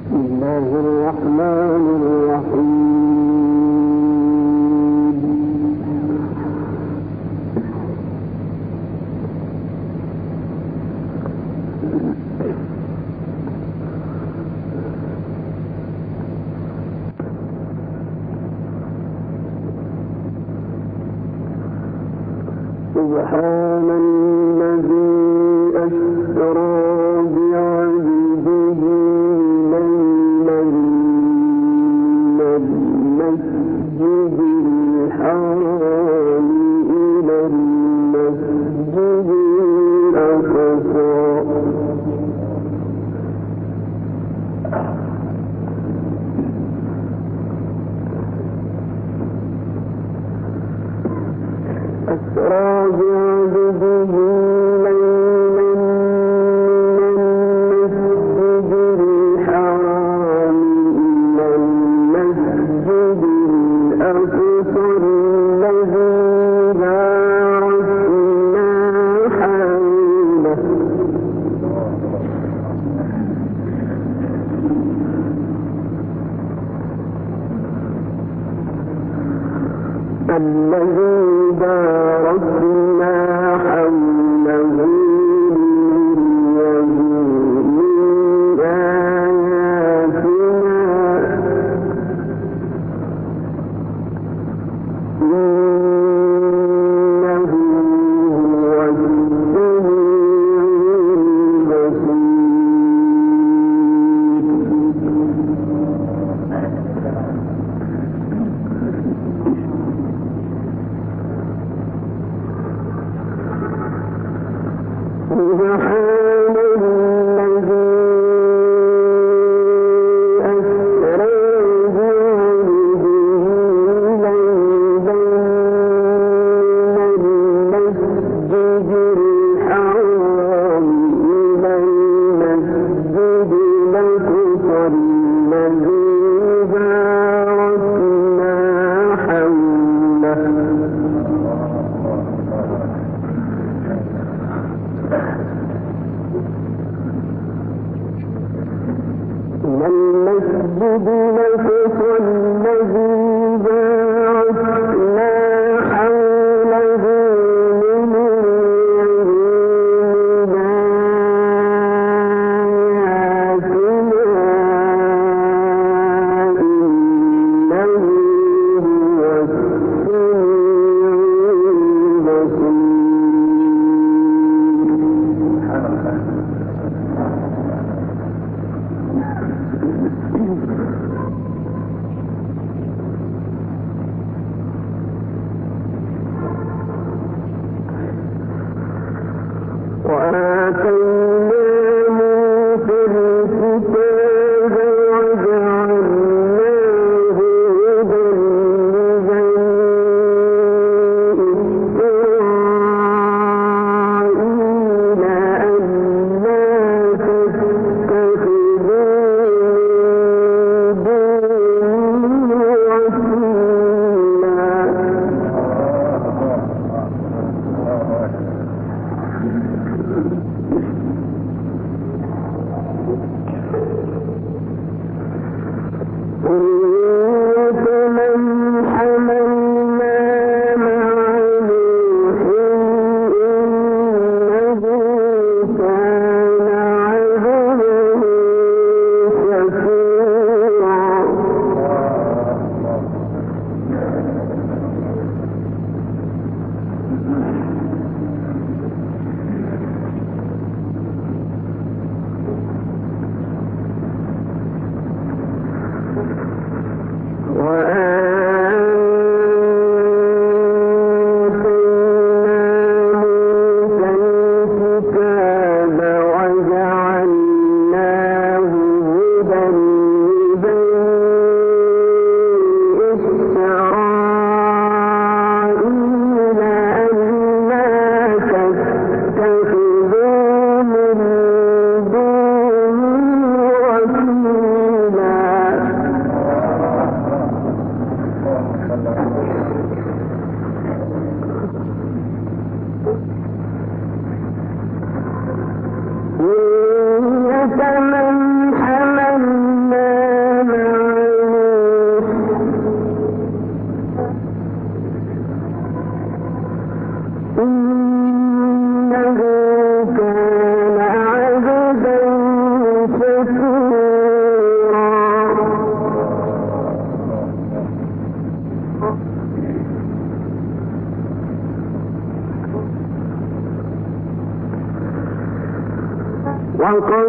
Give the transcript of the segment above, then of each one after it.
سبحان الذي أسرى بعبده ليلا من المسجد الحرام إلى المسجد الأقصى أسرى بعبده ليلا من المسجد الحرام إلى المسجد الأقصى الذي باركنا حوله الذي باركنا حوله لنريه من آياتنا إنه هو السميع سبحان الذي أسرى بعبده ليلا من المسجد الحرام إلى المسجد الأقصى الذي باركنا حوله المسجد الأقصى الذي باركنا حوله لنريه من آياتنا إنه هو السميع البصير وآتينا موسى الكتاب وجعلناه هدى لبني إسرائيل ألا تتخذوا من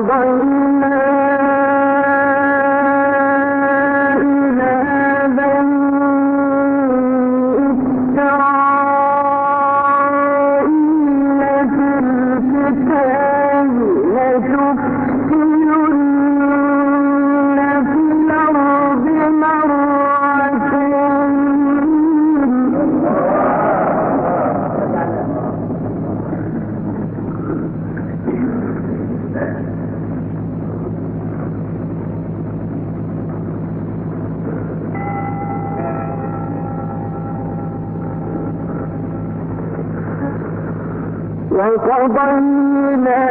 وقضينا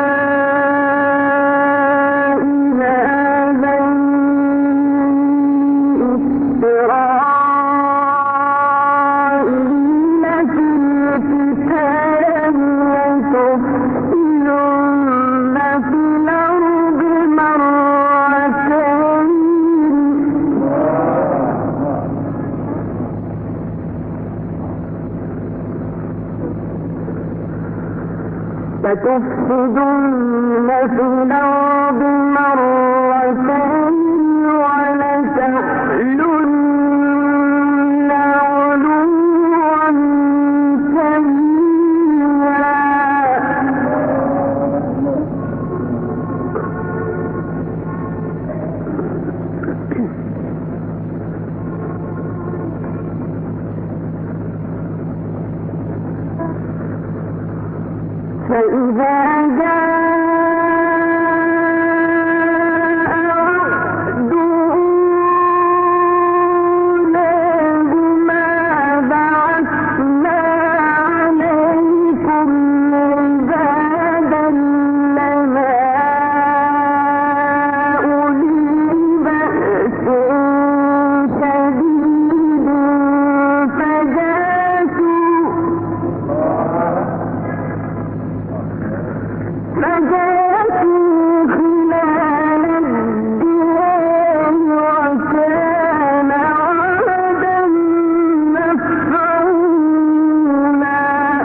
إلى بني إسرائيل في الكتاب لتفسدن في الأرض مرتين لتفسدن في الأرض مرتين ولتعلن علوا كبيرا فإذا جاء وعد أولاهما بعثنا عليكم عبادا لنا أولي بأس شديد فجاسوا خلال الديار وكان وعدا مفعولا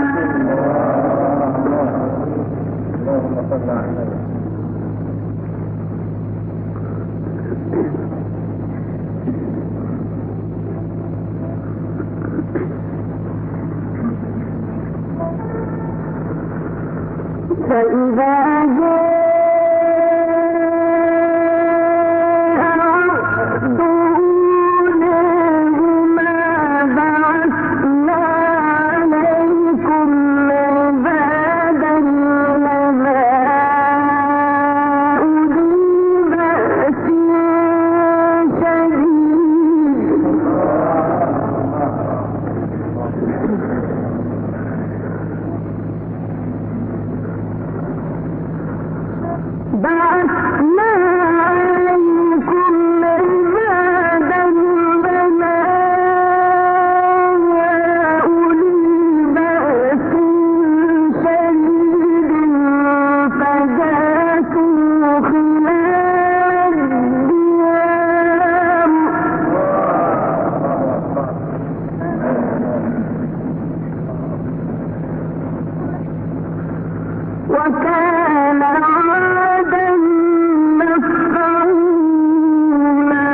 فإذا جاء وعد أولاهما بعثنا عليكم عبادا لنا أولي بأس شديد بعثنا عليكم عبادا لنا أولي بأس شديد فجاسوا خلال الديار وكان عادا مفعولا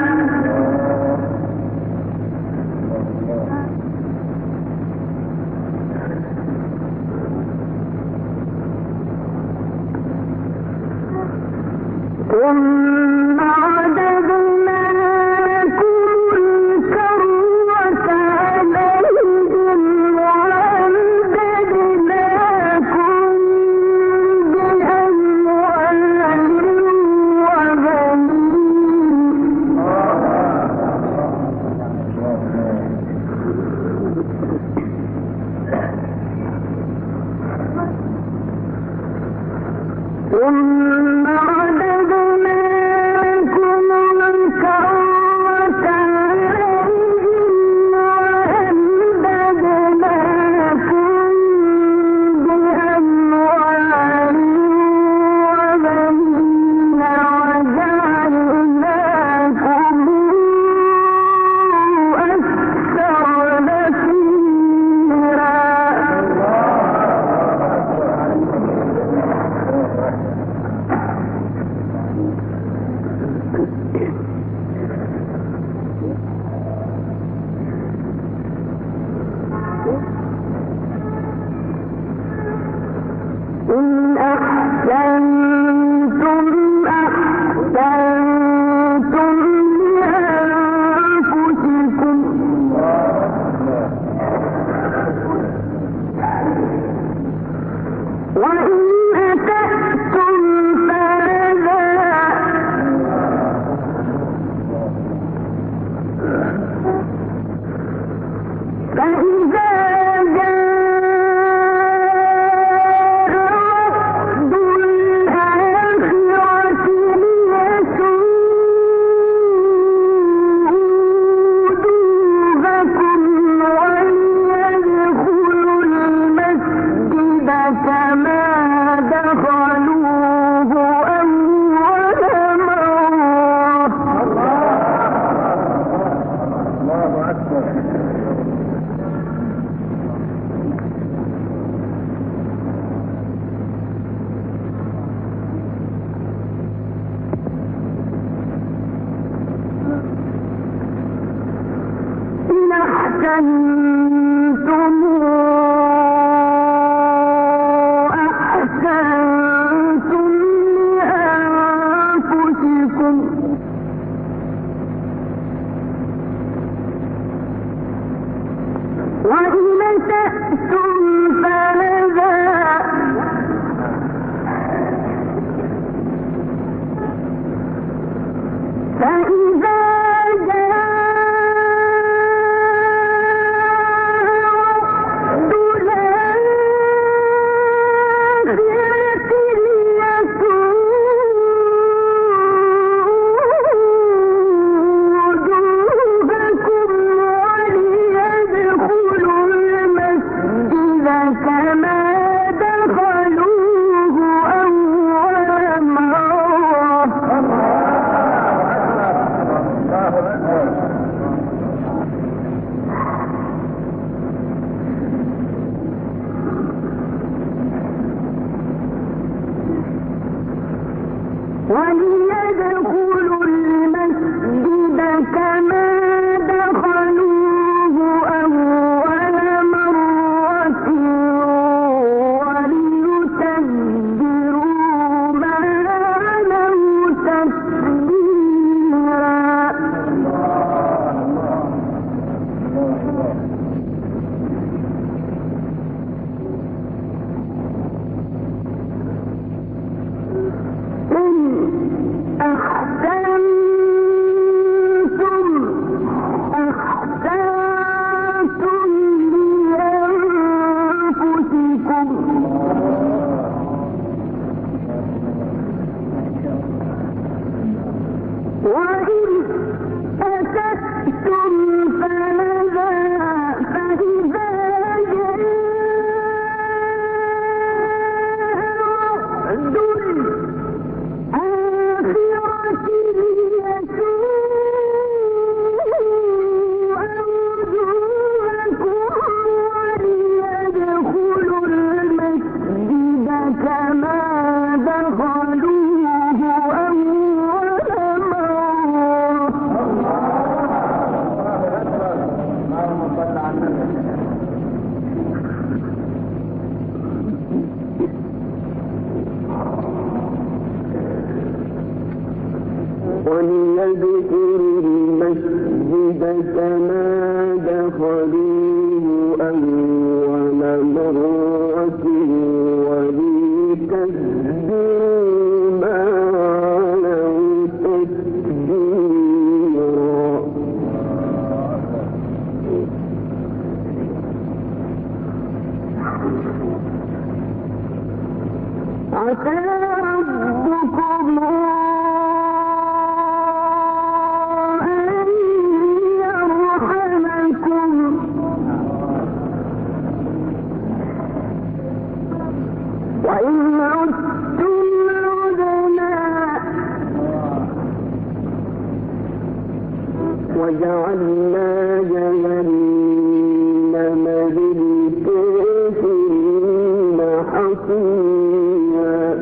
ثم عددنا لكم الكرة عليهم وأمددناكم بأموال وبنين ثم عددنا وليدخلوا المسجد كما دخلوه أول مرة وليتبروا ما علوا تتبيرا. وليدخلوا المسجد كما دخلوه أول مرة وليتبروا ما علوا تتبيرا. عسى ربكم وإن عدتم عدنا وجعلنا جهنم للكافرين حصيرا.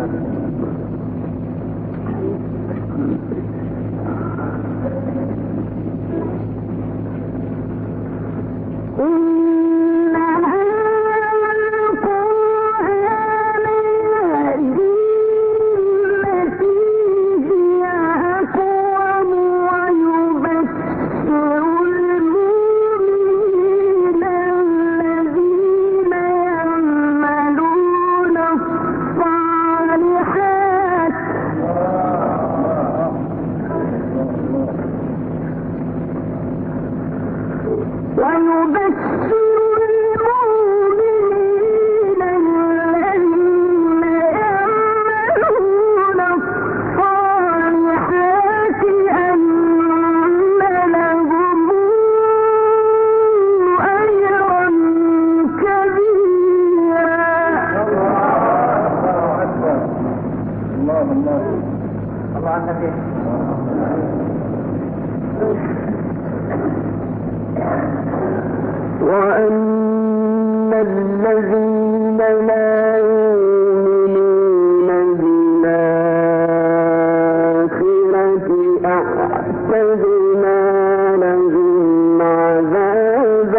وأن الذين لا يؤمنون بالآخرة أعتدنا لهم عذابا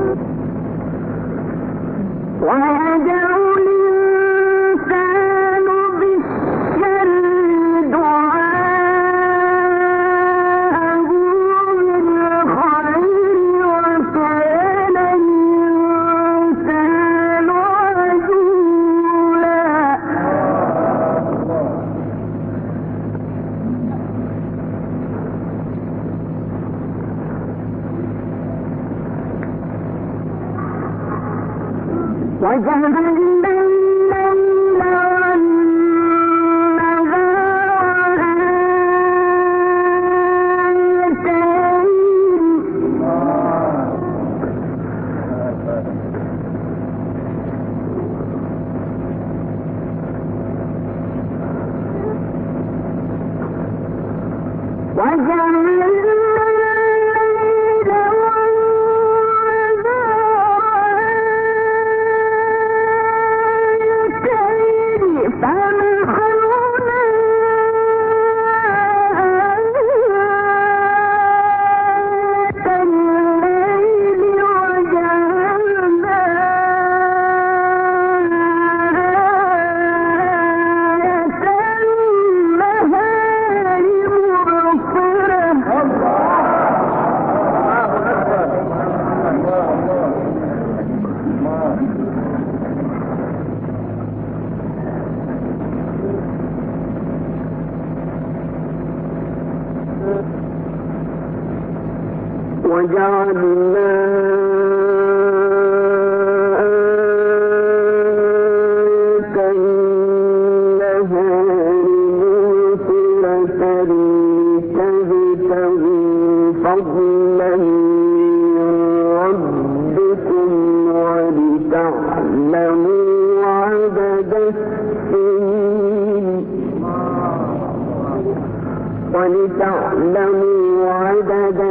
ولتعلموا عدد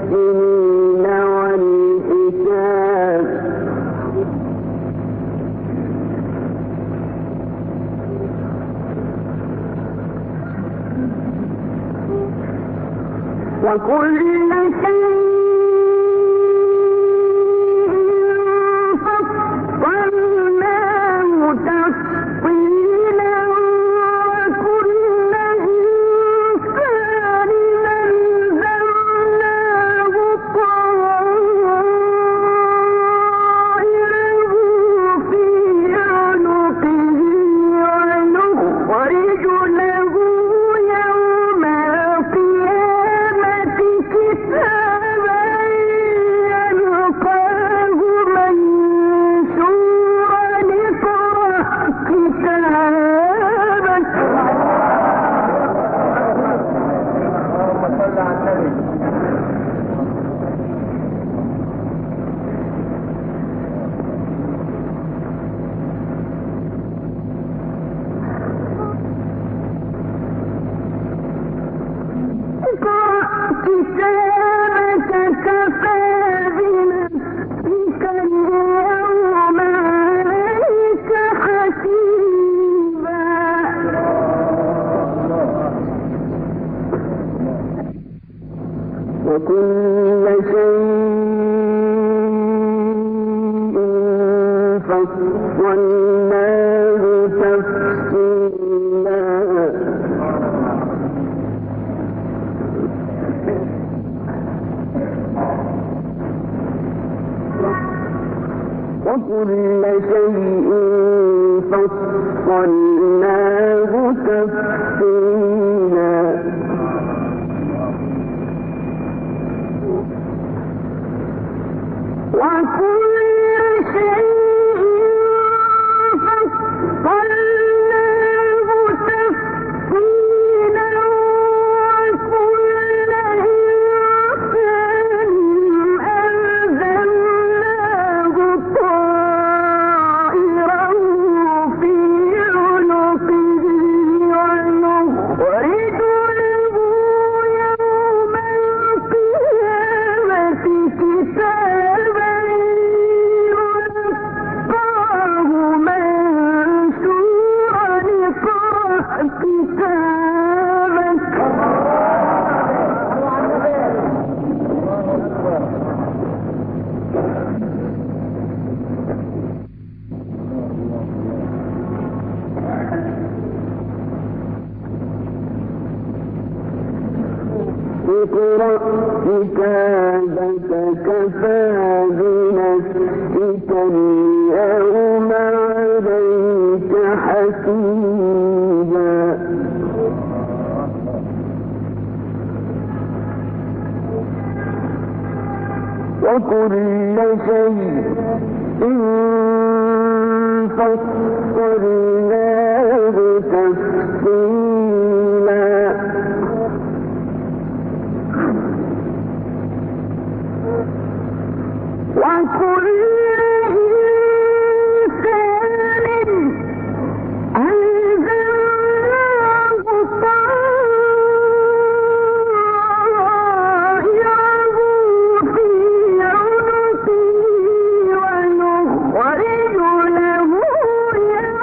السنين والحساب وكل شيء فصلناه تفصيلا وكل إنسان ألزمناه طائره في عنقه ونخرج له يوم القيامة كتابا يلقاه منشورا اقرأ كتابك كتابك كفى بنفسك اليوم عليك حسيبا وكل شيء فصلناه تفصيلا وكل شيء فصلناه تفصيلا وكل شيء فصلناه تفصيلا وكل إنسان ألزمناه طائره في عنقه ونخرج له يوم القيامة كتابا كتابك كفى بنفسك اليوم عليك حسيبا وكل شيء فصلناه تفصيلا وكل إنسان ألزمناه طائره في عنقه ونخرج له يوم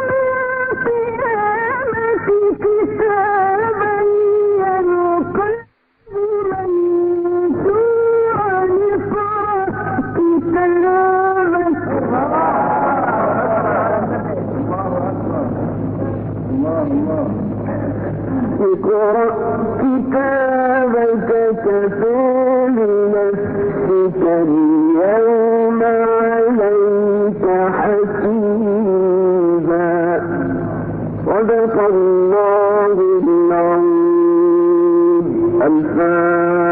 القيامة كتابا يلقاه منشورا اقرأ كتابك كفى بنفسك اليوم عليك حسيبا صدق الله العظيم. الفاتحة.